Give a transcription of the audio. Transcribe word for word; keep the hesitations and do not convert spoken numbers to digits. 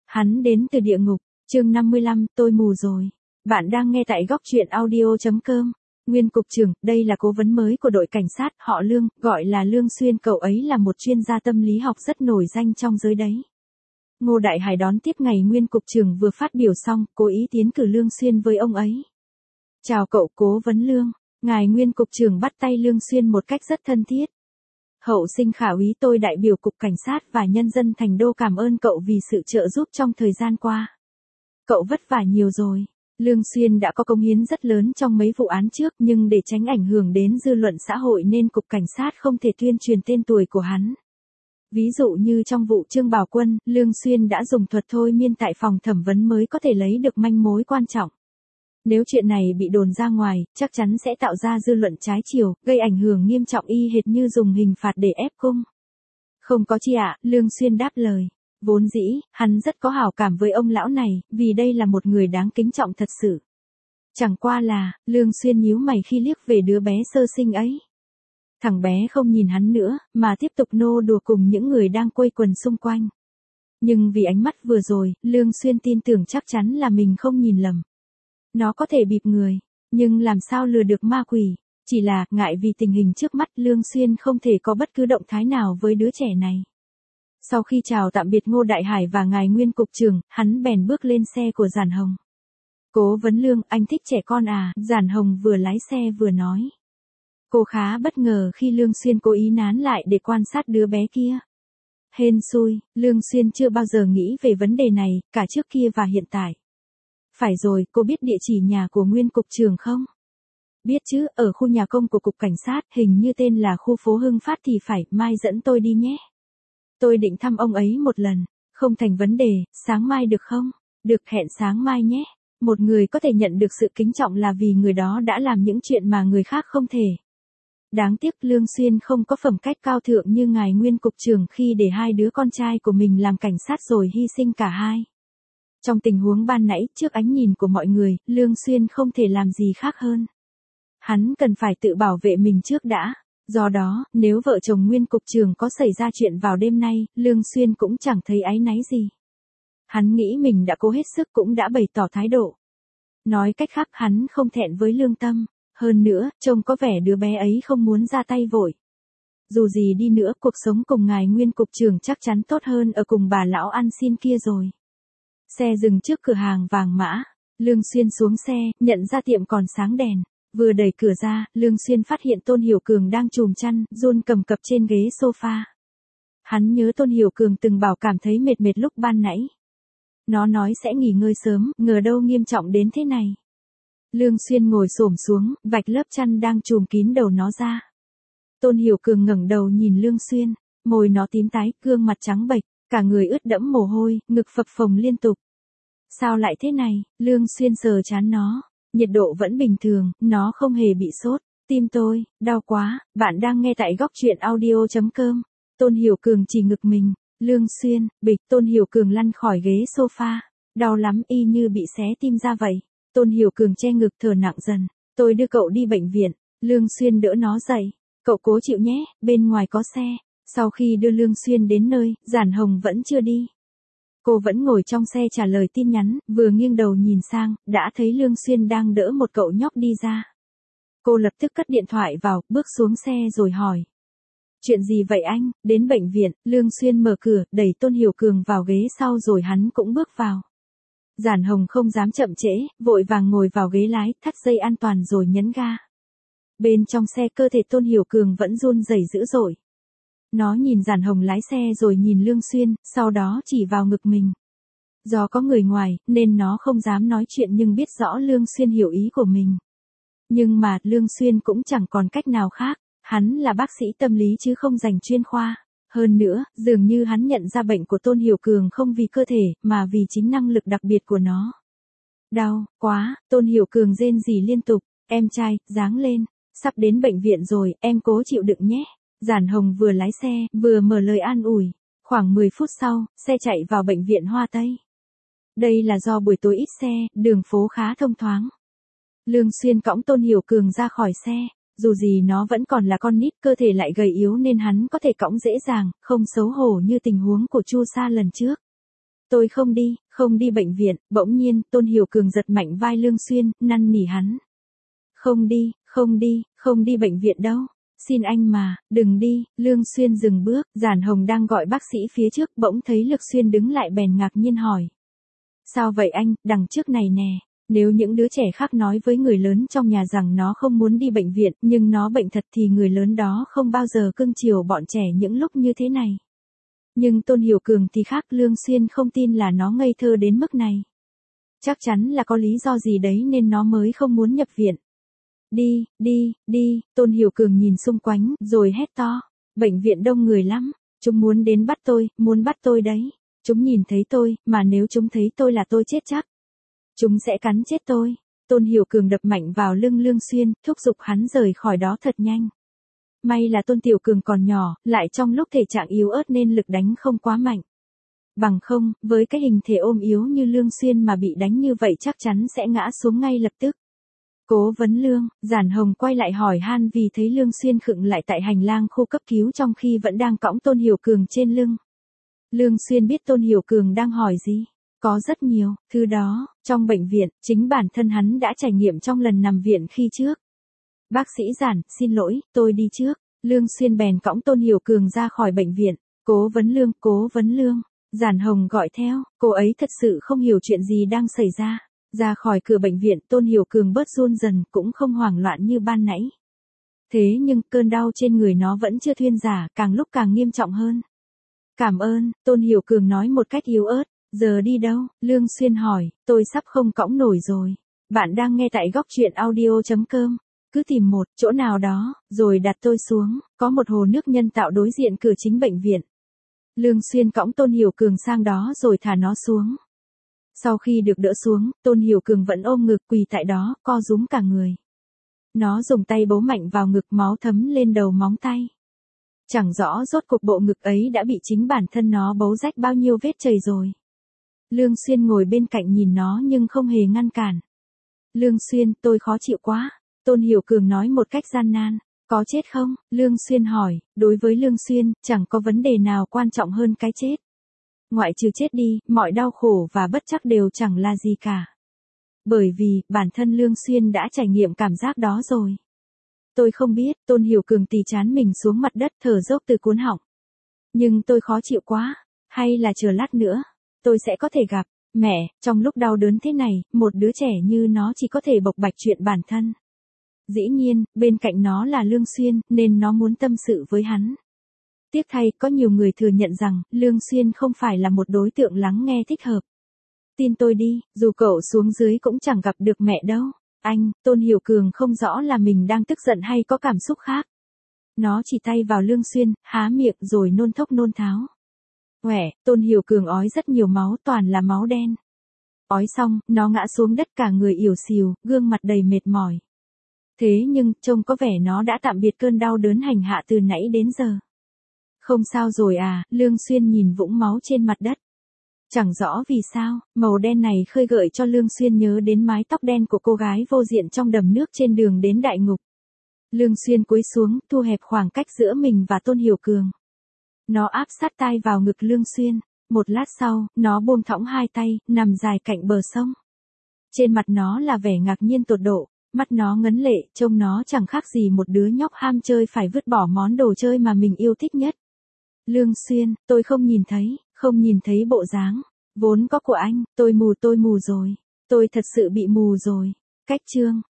Hắn đến từ địa ngục, chương năm mươi lăm, tôi mù rồi. Bạn đang nghe tại góc truyện audio.com. Nguyên cục trưởng, đây là cố vấn mới của đội cảnh sát, họ Lương, gọi là Lương Xuyên, cậu ấy là một chuyên gia tâm lý học rất nổi danh trong giới đấy. Ngô Đại Hải đón tiếp ngày Nguyên cục trưởng vừa phát biểu xong, cố ý tiến cử Lương Xuyên với ông ấy. Chào cậu cố vấn Lương, ngài Nguyên cục trưởng bắt tay Lương Xuyên một cách rất thân thiết. Hậu sinh khả úy, tôi đại biểu cục cảnh sát và nhân dân thành đô cảm ơn cậu vì sự trợ giúp trong thời gian qua. Cậu vất vả nhiều rồi. Lương Xuyên đã có công hiến rất lớn trong mấy vụ án trước, nhưng để tránh ảnh hưởng đến dư luận xã hội nên cục cảnh sát không thể tuyên truyền tên tuổi của hắn. Ví dụ như trong vụ Trương Bảo Quân, Lương Xuyên đã dùng thuật thôi miên tại phòng thẩm vấn mới có thể lấy được manh mối quan trọng. Nếu chuyện này bị đồn ra ngoài, chắc chắn sẽ tạo ra dư luận trái chiều, gây ảnh hưởng nghiêm trọng y hệt như dùng hình phạt để ép cung. Không có chi ạ, Lương Xuyên đáp lời. Vốn dĩ, hắn rất có hảo cảm với ông lão này, vì đây là một người đáng kính trọng thật sự. Chẳng qua là, Lương Xuyên nhíu mày khi liếc về đứa bé sơ sinh ấy. Thằng bé không nhìn hắn nữa, mà tiếp tục nô đùa cùng những người đang quây quần xung quanh. Nhưng vì ánh mắt vừa rồi, Lương Xuyên tin tưởng chắc chắn là mình không nhìn lầm. Nó có thể bịp người, nhưng làm sao lừa được ma quỷ, chỉ là ngại vì tình hình trước mắt Lương Xuyên không thể có bất cứ động thái nào với đứa trẻ này. Sau khi chào tạm biệt Ngô Đại Hải và ngài Nguyên cục trưởng, hắn bèn bước lên xe của Giản Hồng. Cố vấn Lương, anh thích trẻ con à? Giản Hồng vừa lái xe vừa nói. Cô khá bất ngờ khi Lương Xuyên cố ý nán lại để quan sát đứa bé kia. Hên xui, Lương Xuyên chưa bao giờ nghĩ về vấn đề này, cả trước kia và hiện tại. Phải rồi, cô biết địa chỉ nhà của Nguyên cục trưởng không? Biết chứ, ở khu nhà công của cục cảnh sát, hình như tên là khu phố Hưng Phát thì phải, mai dẫn tôi đi nhé. Tôi định thăm ông ấy một lần, không thành vấn đề, sáng mai được không? Được, hẹn sáng mai nhé. Một người có thể nhận được sự kính trọng là vì người đó đã làm những chuyện mà người khác không thể. Đáng tiếc Lương Xuyên không có phẩm cách cao thượng như ngài Nguyên cục trưởng khi để hai đứa con trai của mình làm cảnh sát rồi hy sinh cả hai. Trong tình huống ban nãy, trước ánh nhìn của mọi người, Lương Xuyên không thể làm gì khác hơn. Hắn cần phải tự bảo vệ mình trước đã. Do đó, nếu vợ chồng Nguyên cục trưởng có xảy ra chuyện vào đêm nay, Lương Xuyên cũng chẳng thấy áy náy gì. Hắn nghĩ mình đã cố hết sức cũng đã bày tỏ thái độ. Nói cách khác, hắn không thẹn với lương tâm. Hơn nữa, trông có vẻ đứa bé ấy không muốn ra tay vội. Dù gì đi nữa, cuộc sống cùng ngài Nguyên cục trưởng chắc chắn tốt hơn ở cùng bà lão ăn xin kia rồi. Xe dừng trước cửa hàng vàng mã. Lương Xuyên xuống xe, nhận ra tiệm còn sáng đèn. Vừa đẩy cửa ra, Lương Xuyên phát hiện Tôn Hiểu Cường đang chùm chăn, run cầm cập trên ghế sofa. Hắn nhớ Tôn Hiểu Cường từng bảo cảm thấy mệt mệt lúc ban nãy. Nó nói sẽ nghỉ ngơi sớm, ngờ đâu nghiêm trọng đến thế này. Lương Xuyên ngồi xổm xuống, vạch lớp chăn đang trùm kín đầu nó ra. Tôn Hiểu Cường ngẩng đầu nhìn Lương Xuyên, môi nó tím tái, gương mặt trắng bệch, cả người ướt đẫm mồ hôi, ngực phập phồng liên tục. Sao lại thế này? Lương Xuyên sờ trán nó. Nhiệt độ vẫn bình thường, nó không hề bị sốt. Tim tôi, đau quá. Bạn đang nghe tại góc truyện audio.com. Tôn Hiểu Cường chỉ ngực mình. Lương Xuyên, bịch. Tôn Hiểu Cường lăn khỏi ghế sofa. Đau lắm, y như bị xé tim ra vậy. Tôn Hiểu Cường che ngực thở nặng dần. Tôi đưa cậu đi bệnh viện. Lương Xuyên đỡ nó dậy. Cậu cố chịu nhé, bên ngoài có xe. Sau khi đưa Lương Xuyên đến nơi, Giản Hồng vẫn chưa đi. Cô vẫn ngồi trong xe trả lời tin nhắn, vừa nghiêng đầu nhìn sang, đã thấy Lương Xuyên đang đỡ một cậu nhóc đi ra. Cô lập tức cất điện thoại vào, bước xuống xe rồi hỏi. Chuyện gì vậy anh? Đến bệnh viện, Lương Xuyên mở cửa, đẩy Tôn Hiểu Cường vào ghế sau rồi hắn cũng bước vào. Giản Hồng không dám chậm trễ, vội vàng ngồi vào ghế lái, thắt dây an toàn rồi nhấn ga. Bên trong xe cơ thể Tôn Hiểu Cường vẫn run rẩy dữ dội. Nó nhìn Giản Hồng lái xe rồi nhìn Lương Xuyên, sau đó chỉ vào ngực mình. Do có người ngoài, nên nó không dám nói chuyện nhưng biết rõ Lương Xuyên hiểu ý của mình. Nhưng mà, Lương Xuyên cũng chẳng còn cách nào khác, hắn là bác sĩ tâm lý chứ không dành chuyên khoa. Hơn nữa, dường như hắn nhận ra bệnh của Tôn Hiểu Cường không vì cơ thể, mà vì chính năng lực đặc biệt của nó. Đau, quá, Tôn Hiểu Cường rên rỉ liên tục, em trai, dáng lên, sắp đến bệnh viện rồi, em cố chịu đựng nhé. Giản Hồng vừa lái xe, vừa mở lời an ủi. Khoảng mười phút sau, xe chạy vào bệnh viện Hoa Tây. Đây là do buổi tối ít xe, đường phố khá thông thoáng. Lương Xuyên cõng Tôn Hiểu Cường ra khỏi xe. Dù gì nó vẫn còn là con nít, cơ thể lại gầy yếu nên hắn có thể cõng dễ dàng, không xấu hổ như tình huống của Chu Sa lần trước. Tôi không đi, không đi bệnh viện. Bỗng nhiên, Tôn Hiểu Cường giật mạnh vai Lương Xuyên, năn nỉ hắn. Không đi, không đi, không đi bệnh viện đâu. Xin anh mà, đừng đi. Lương Xuyên dừng bước, Giản Hồng đang gọi bác sĩ phía trước, bỗng thấy Lương Xuyên đứng lại bèn ngạc nhiên hỏi. Sao vậy anh, đằng trước này nè. Nếu những đứa trẻ khác nói với người lớn trong nhà rằng nó không muốn đi bệnh viện, nhưng nó bệnh thật thì người lớn đó không bao giờ cưng chiều bọn trẻ những lúc như thế này. Nhưng Tôn Hiểu Cường thì khác, Lương Xuyên không tin là nó ngây thơ đến mức này. Chắc chắn là có lý do gì đấy nên nó mới không muốn nhập viện. Đi, đi, đi, Tôn Hiểu Cường nhìn xung quanh, rồi hét to. Bệnh viện đông người lắm, chúng muốn đến bắt tôi, muốn bắt tôi đấy. Chúng nhìn thấy tôi, mà nếu chúng thấy tôi là tôi chết chắc. Chúng sẽ cắn chết tôi. Tôn Hiểu Cường đập mạnh vào lưng Lương Xuyên, thúc giục hắn rời khỏi đó thật nhanh. May là Tôn Tiểu Cường còn nhỏ, lại trong lúc thể trạng yếu ớt nên lực đánh không quá mạnh. Bằng không, với cái hình thể ôm yếu như Lương Xuyên mà bị đánh như vậy chắc chắn sẽ ngã xuống ngay lập tức. Cố vấn Lương, Giản Hồng quay lại hỏi han vì thấy Lương Xuyên khựng lại tại hành lang khu cấp cứu trong khi vẫn đang cõng Tôn Hiểu Cường trên lưng. Lương Xuyên biết Tôn Hiểu Cường đang hỏi gì. Có rất nhiều thứ đó, trong bệnh viện, chính bản thân hắn đã trải nghiệm trong lần nằm viện khi trước. Bác sĩ Giản, xin lỗi, tôi đi trước. Lương Xuyên bèn cõng Tôn Hiểu Cường ra khỏi bệnh viện. Cố vấn Lương, cố vấn Lương. Giản Hồng gọi theo, cô ấy thật sự không hiểu chuyện gì đang xảy ra. Ra khỏi cửa bệnh viện, Tôn Hiểu Cường bớt run dần, cũng không hoảng loạn như ban nãy. Thế nhưng, cơn đau trên người nó vẫn chưa thuyên giả, càng lúc càng nghiêm trọng hơn. Cảm ơn, Tôn Hiểu Cường nói một cách yếu ớt. Giờ đi đâu? Lương Xuyên hỏi, tôi sắp không cõng nổi rồi. Bạn đang nghe tại góc truyện audio chấm com. Cứ tìm một chỗ nào đó, rồi đặt tôi xuống. Có một hồ nước nhân tạo đối diện cửa chính bệnh viện. Lương Xuyên cõng Tôn Hiểu Cường sang đó rồi thả nó xuống. Sau khi được đỡ xuống, Tôn Hiểu Cường vẫn ôm ngực quỳ tại đó, co rúm cả người. Nó dùng tay bấu mạnh vào ngực, máu thấm lên đầu móng tay. Chẳng rõ rốt cuộc bộ ngực ấy đã bị chính bản thân nó bấu rách bao nhiêu vết chày rồi. Lương Xuyên ngồi bên cạnh nhìn nó nhưng không hề ngăn cản. Lương Xuyên, tôi khó chịu quá. Tôn Hiểu Cường nói một cách gian nan. Có chết không? Lương Xuyên hỏi. Đối với Lương Xuyên, chẳng có vấn đề nào quan trọng hơn cái chết. Ngoại trừ chết đi, mọi đau khổ và bất trắc đều chẳng là gì cả. Bởi vì, bản thân Lương Xuyên đã trải nghiệm cảm giác đó rồi. Tôi không biết, Tôn Hiểu Cường tì trán mình xuống mặt đất thở dốc từ cuốn họng. Nhưng tôi khó chịu quá. Hay là chờ lát nữa, tôi sẽ có thể gặp. Mẹ, trong lúc đau đớn thế này, một đứa trẻ như nó chỉ có thể bộc bạch chuyện bản thân. Dĩ nhiên, bên cạnh nó là Lương Xuyên, nên nó muốn tâm sự với hắn. Tiếc thay, có nhiều người thừa nhận rằng, Lương Xuyên không phải là một đối tượng lắng nghe thích hợp. Tin tôi đi, dù cậu xuống dưới cũng chẳng gặp được mẹ đâu. Anh, Tôn Hiểu Cường không rõ là mình đang tức giận hay có cảm xúc khác. Nó chỉ tay vào Lương Xuyên, há miệng rồi nôn thốc nôn tháo. Quẻ, Tôn Hiểu Cường ói rất nhiều máu, toàn là máu đen. Ói xong, nó ngã xuống đất cả người ỉu xìu, gương mặt đầy mệt mỏi. Thế nhưng, trông có vẻ nó đã tạm biệt cơn đau đớn hành hạ từ nãy đến giờ. Không sao rồi à, Lương Xuyên nhìn vũng máu trên mặt đất. Chẳng rõ vì sao, màu đen này khơi gợi cho Lương Xuyên nhớ đến mái tóc đen của cô gái vô diện trong đầm nước trên đường đến đại ngục. Lương Xuyên cúi xuống, thu hẹp khoảng cách giữa mình và Tôn Hiểu Cường. Nó áp sát tai vào ngực Lương Xuyên. Một lát sau, nó buông thõng hai tay, nằm dài cạnh bờ sông. Trên mặt nó là vẻ ngạc nhiên tột độ, mắt nó ngấn lệ, trông nó chẳng khác gì một đứa nhóc ham chơi phải vứt bỏ món đồ chơi mà mình yêu thích nhất. Lương Xuyên, tôi không nhìn thấy, không nhìn thấy bộ dáng vốn có của anh, tôi mù tôi mù rồi, tôi thật sự bị mù rồi. Cách chương